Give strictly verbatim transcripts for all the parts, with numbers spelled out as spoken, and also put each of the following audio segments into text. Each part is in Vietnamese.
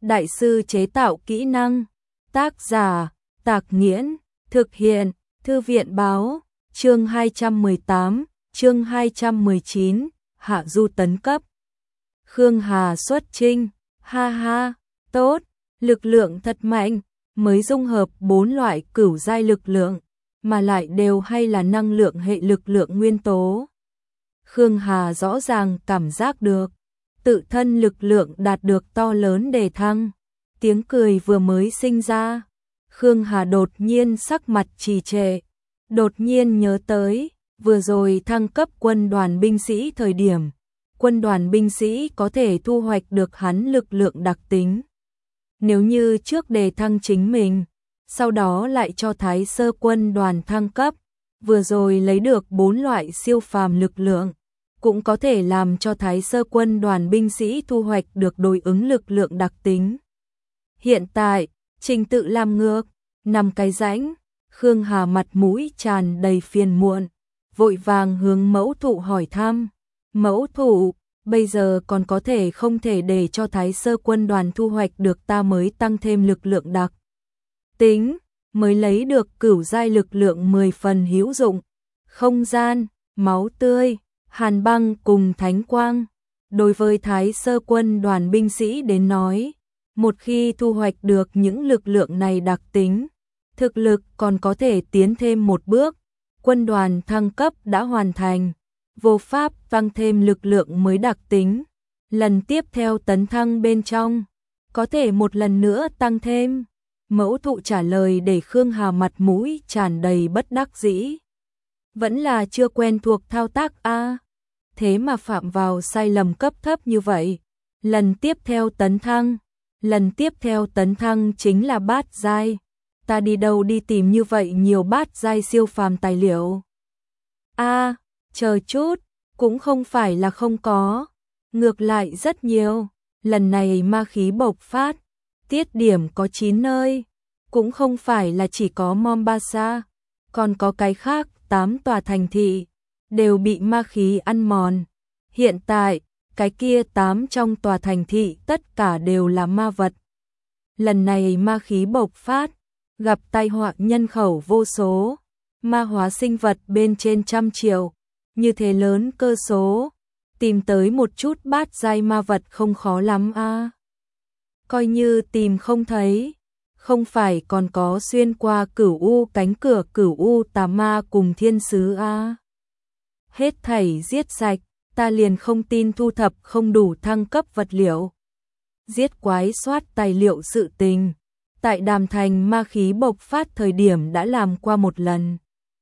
đại sư chế tạo kỹ năng. Tác giả, Tạc Nghiễn, thực hiện, Thư viện báo, chương hai trăm mười tám, chương hai trăm mười chín, hạ du tấn cấp. Khương Hà xuất chinh, ha ha, tốt, lực lượng thật mạnh, mới dung hợp bốn loại cửu giai lực lượng, mà lại đều hay là năng lượng hệ lực lượng nguyên tố. Khương Hà rõ ràng cảm giác được, tự thân lực lượng đạt được to lớn đề thăng. Tiếng cười vừa mới sinh ra, Khương Hà đột nhiên sắc mặt trì trệ, đột nhiên nhớ tới, vừa rồi thăng cấp quân đoàn binh sĩ thời điểm, quân đoàn binh sĩ có thể thu hoạch được hắn lực lượng đặc tính. Nếu như trước đề thăng chính mình, sau đó lại cho Thái Sơ quân đoàn thăng cấp, vừa rồi lấy được bốn loại siêu phàm lực lượng, cũng có thể làm cho Thái Sơ quân đoàn binh sĩ thu hoạch được đối ứng lực lượng đặc tính. Hiện tại, trình tự làm ngược, nằm cái rãnh, Khương Hà mặt mũi tràn đầy phiền muộn, vội vàng hướng mẫu thụ hỏi thăm. Mẫu thụ, bây giờ còn có thể không thể để cho Thái Sơ quân đoàn thu hoạch được ta mới tăng thêm lực lượng đặc tính, mới lấy được cửu giai lực lượng mười phần hữu dụng. Không gian, máu tươi, hàn băng cùng thánh quang. Đối với Thái Sơ quân đoàn binh sĩ đến nói, một khi thu hoạch được những lực lượng này đặc tính, thực lực còn có thể tiến thêm một bước, quân đoàn thăng cấp đã hoàn thành, vô pháp tăng thêm lực lượng mới đặc tính. Lần tiếp theo tấn thăng bên trong, có thể một lần nữa tăng thêm. Mẫu thụ trả lời để Khương Hà mặt mũi tràn đầy bất đắc dĩ. Vẫn là chưa quen thuộc thao tác a, à, thế mà phạm vào sai lầm cấp thấp như vậy. Lần tiếp theo tấn thăng, lần tiếp theo tấn thăng chính là bát giai. Ta đi đâu đi tìm như vậy nhiều bát giai siêu phàm tài liệu? A, à, chờ chút, cũng không phải là không có, ngược lại rất nhiều. Lần này ma khí bộc phát, tiết điểm có chín nơi, cũng không phải là chỉ có Mombasa, còn có cái khác tám tòa thành thị đều bị ma khí ăn mòn. Hiện tại, cái kia tám trong tòa thành thị tất cả đều là ma vật. Lần này ma khí bộc phát, gặp tai họa nhân khẩu vô số, ma hóa sinh vật bên trên trăm triệu, như thế lớn cơ số, tìm tới một chút bát giai ma vật không khó lắm a. À. Coi như tìm không thấy, không phải còn có xuyên qua cửu u cánh cửa cửu u tà ma cùng thiên sứ a. À. Hết thảy giết sạch, ta liền không tin thu thập không đủ thăng cấp vật liệu. Giết quái soát tài liệu sự tình, tại Đàm Thành ma khí bộc phát thời điểm đã làm qua một lần.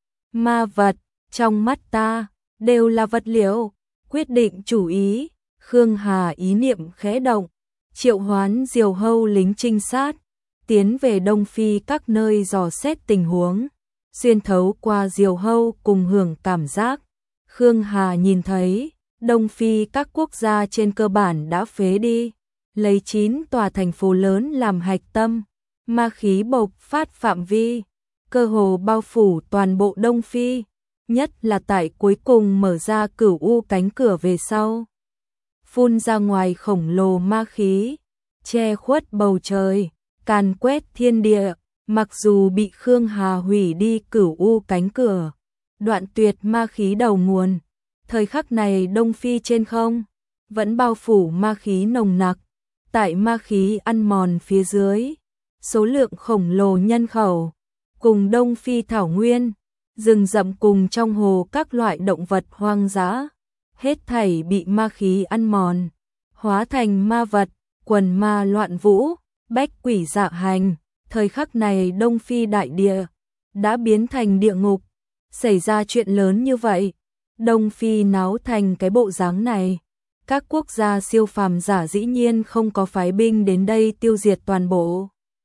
Ma vật, trong mắt ta, đều là vật liệu. Quyết định chủ ý, Khương Hà ý niệm khẽ động, triệu hoán diều hâu lính trinh sát, tiến về Đông Phi các nơi dò xét tình huống, xuyên thấu qua diều hâu cùng hưởng cảm giác. Khương Hà nhìn thấy, Đông Phi các quốc gia trên cơ bản đã phế đi, lấy chín tòa thành phố lớn làm hạch tâm, ma khí bộc phát phạm vi, cơ hồ bao phủ toàn bộ Đông Phi. Nhất là tại cuối cùng mở ra cửu u cánh cửa về sau, phun ra ngoài khổng lồ ma khí, che khuất bầu trời, càn quét thiên địa. Mặc dù bị Khương Hà hủy đi cửu u cánh cửa, đoạn tuyệt ma khí đầu nguồn, thời khắc này Đông Phi trên không vẫn bao phủ ma khí nồng nặc. Tại ma khí ăn mòn phía dưới, số lượng khổng lồ nhân khẩu cùng Đông Phi thảo nguyên, rừng rậm cùng trong hồ các loại động vật hoang dã, hết thảy bị ma khí ăn mòn, hóa thành ma vật, quần ma loạn vũ, bách quỷ dạ hành. Thời khắc này Đông Phi đại địa đã biến thành địa ngục. Xảy ra chuyện lớn như vậy, Đông Phi náo thành cái bộ dáng này, các quốc gia siêu phàm giả dĩ nhiên không có phái binh đến đây tiêu diệt toàn bộ.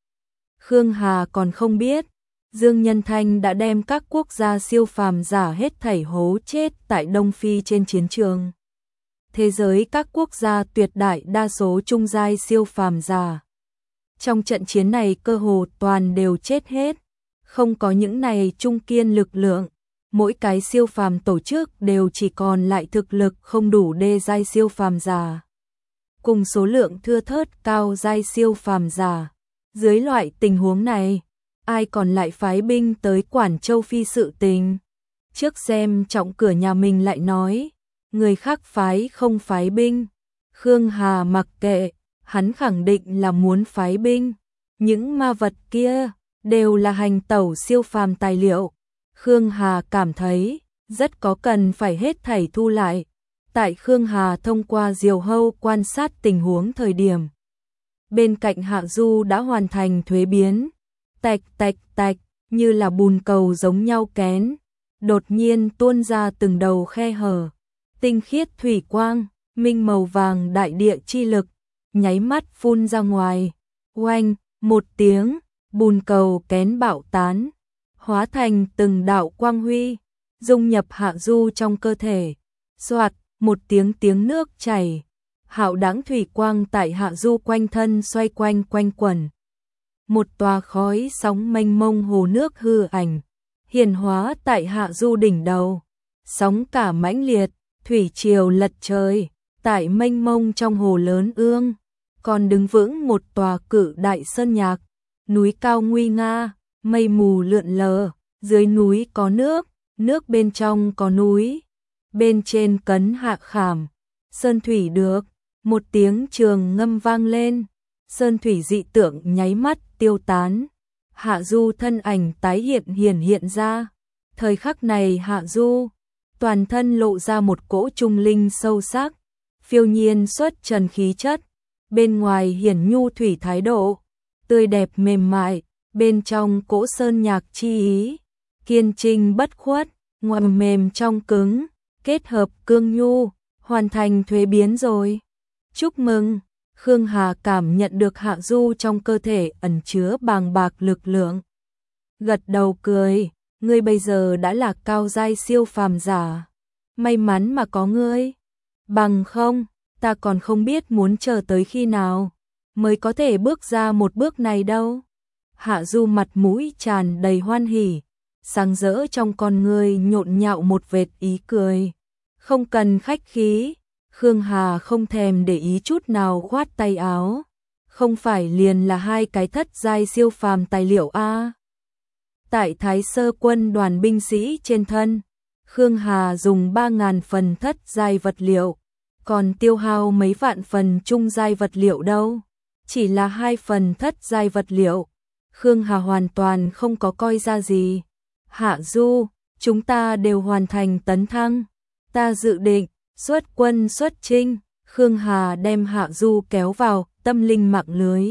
Khương Hà còn không biết, Dương Nhân Thanh đã đem các quốc gia siêu phàm giả hết thảy hố chết tại Đông Phi trên chiến trường. Thế giới các quốc gia tuyệt đại đa số trung giai siêu phàm giả, trong trận chiến này cơ hồ toàn đều chết hết, không có những này trung kiên lực lượng, mỗi cái siêu phàm tổ chức đều chỉ còn lại thực lực không đủ đê giai siêu phàm giả. cùng số lượng thưa thớt cao giai siêu phàm giả. Dưới loại tình huống này, ai còn lại phái binh tới quản châu Phi sự tình? Trước xem trọng cửa nhà mình lại nói, người khác phái không phái binh. Khương Hà mặc kệ, hắn khẳng định là muốn phái binh. Những ma vật kia đều là hành tẩu siêu phàm tài liệu. Khương Hà cảm thấy rất có cần phải hết thảy thu lại. Tại Khương Hà thông qua diều hâu quan sát tình huống thời điểm, bên cạnh Hạ Du đã hoàn thành thuế biến. Tạch tạch tạch, như là bùn cầu giống nhau kén, đột nhiên tuôn ra từng đầu khe hở. Tinh khiết thủy quang, minh màu vàng đại địa chi lực, nháy mắt phun ra ngoài. Oanh, một tiếng, bùn cầu kén bạo tán, hóa thành từng đạo quang huy, dung nhập Hạ Du trong cơ thể. Soạt, một tiếng tiếng nước chảy, hạo đãng thủy quang tại Hạ Du quanh thân xoay quanh quanh quẩn. Một tòa khói sóng mênh mông hồ nước hư ảnh, hiển hóa tại Hạ Du đỉnh đầu. Sóng cả mãnh liệt, thủy triều lật trời, tại mênh mông trong hồ lớn ương, còn đứng vững một tòa cự đại sơn nhạc, núi cao nguy nga, mây mù lượn lờ, dưới núi có nước, nước bên trong có núi, bên trên cấn hạ khảm, sơn thủy được. Một tiếng trường ngâm vang lên, sơn thủy dị tượng nháy mắt tiêu tán. Hạ Du thân ảnh tái hiện hiển hiện ra. Thời khắc này Hạ Du toàn thân lộ ra một cỗ trung linh sâu sắc, phiêu nhiên xuất trần khí chất, bên ngoài hiển nhu thủy thái độ, tươi đẹp mềm mại, bên trong cỗ sơn nhạc chi ý, kiên trinh bất khuất, ngoài mềm trong cứng, kết hợp cương nhu, hoàn thành thuế biến rồi. Chúc mừng, Khương Hà cảm nhận được Hạ Du trong cơ thể ẩn chứa bàng bạc lực lượng. Gật đầu cười, ngươi bây giờ đã là cao giai siêu phàm giả. May mắn mà có ngươi. Bằng không, ta còn không biết muốn chờ tới khi nào mới có thể bước ra một bước này đâu. Hạ Du mặt mũi tràn đầy hoan hỉ, sáng rỡ trong con ngươi nhộn nhạo một vệt ý cười. Không cần khách khí. Khương Hà không thèm để ý chút nào khoát tay áo. Không phải liền là hai cái thất giai siêu phàm tài liệu a? Tại Thái Sơ quân đoàn binh sĩ trên thân, Khương Hà dùng ba ngàn phần thất giai vật liệu, còn tiêu hao mấy vạn phần trung giai vật liệu đâu. Chỉ là hai phần thất giai vật liệu, Khương Hà hoàn toàn không có coi ra gì. Hạ Du, chúng ta đều hoàn thành tấn thăng. Ta dự định xuất quân xuất chinh. Khương Hà đem Hạ Du kéo vào tâm linh mạng lưới.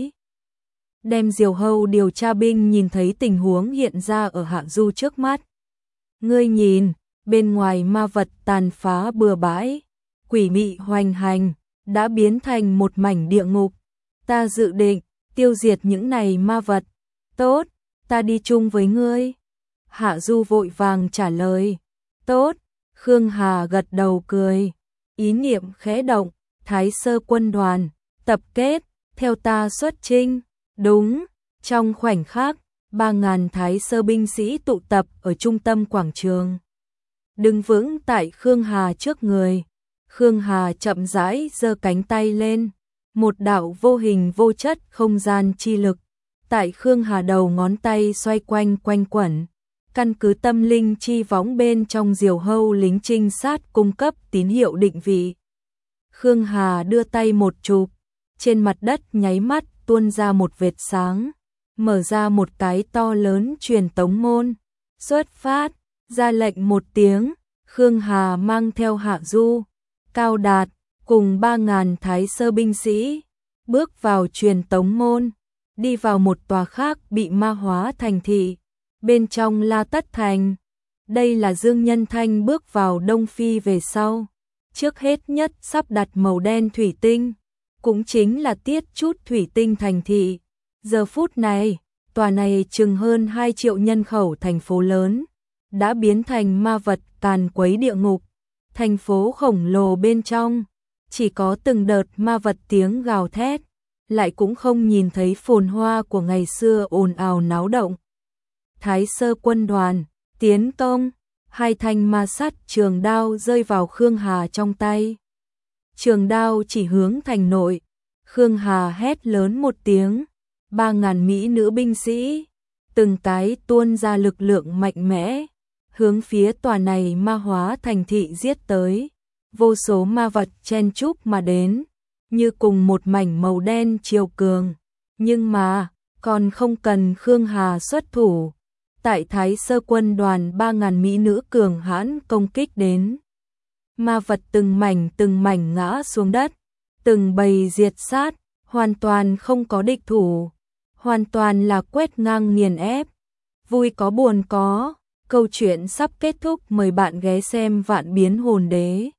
Đem diều hâu điều tra binh nhìn thấy tình huống hiện ra ở Hạ Du trước mắt. Ngươi nhìn, bên ngoài ma vật tàn phá bừa bãi, quỷ mị hoành hành, đã biến thành một mảnh địa ngục. Ta dự định tiêu diệt những này ma vật. Tốt, ta đi chung với ngươi. Hạ Du vội vàng trả lời. Tốt. Khương Hà gật đầu cười, ý niệm khẽ động, Thái Sơ quân đoàn, tập kết, theo ta xuất chinh. Đúng, trong khoảnh khắc, ba ngàn Thái Sơ binh sĩ tụ tập ở trung tâm quảng trường. Đứng vững tại Khương Hà trước người. Khương Hà chậm rãi giơ cánh tay lên, một đạo vô hình vô chất không gian chi lực tại Khương Hà đầu ngón tay xoay quanh quanh quẩn. Căn cứ tâm linh chi võng bên trong diều hâu lính trinh sát cung cấp tín hiệu định vị. Khương Hà đưa tay một chụp, trên mặt đất nháy mắt tuôn ra một vệt sáng, mở ra một cái to lớn truyền tống môn. Xuất phát, ra lệnh một tiếng, Khương Hà mang theo Hạ Du, Cao Đạt cùng ba ngàn Thái Sơ binh sĩ, bước vào truyền tống môn, đi vào một tòa khác bị ma hóa thành thị. Bên trong La Tất Thành, đây là Dương Nhân Thanh bước vào Đông Phi về sau. Trước hết nhất sắp đặt màu đen thủy tinh, cũng chính là tiết chút thủy tinh thành thị. Giờ phút này, tòa này chừng hơn hai triệu nhân khẩu thành phố lớn, đã biến thành ma vật tàn quấy địa ngục. Thành phố khổng lồ bên trong, chỉ có từng đợt ma vật tiếng gào thét, lại cũng không nhìn thấy phồn hoa của ngày xưa ồn ào náo động. Thái Sơ quân đoàn, tiến công, hai thanh ma sắt trường đao rơi vào Khương Hà trong tay. Trường đao chỉ hướng thành nội, Khương Hà hét lớn một tiếng, ba ngàn mỹ nữ binh sĩ, từng cái tuôn ra lực lượng mạnh mẽ, hướng phía tòa này ma hóa thành thị giết tới. Vô số ma vật chen chúc mà đến, như cùng một mảnh màu đen triều cường. Nhưng mà, còn không cần Khương Hà xuất thủ. Tại Thái Sơ quân đoàn ba ngàn mỹ nữ cường hãn công kích đến. Ma vật từng mảnh từng mảnh ngã xuống đất, từng bầy diệt sát, hoàn toàn không có địch thủ. Hoàn toàn là quét ngang nghiền ép. Vui có buồn có, câu chuyện sắp kết thúc, mời bạn ghé xem Vạn Biến Hồn Đế.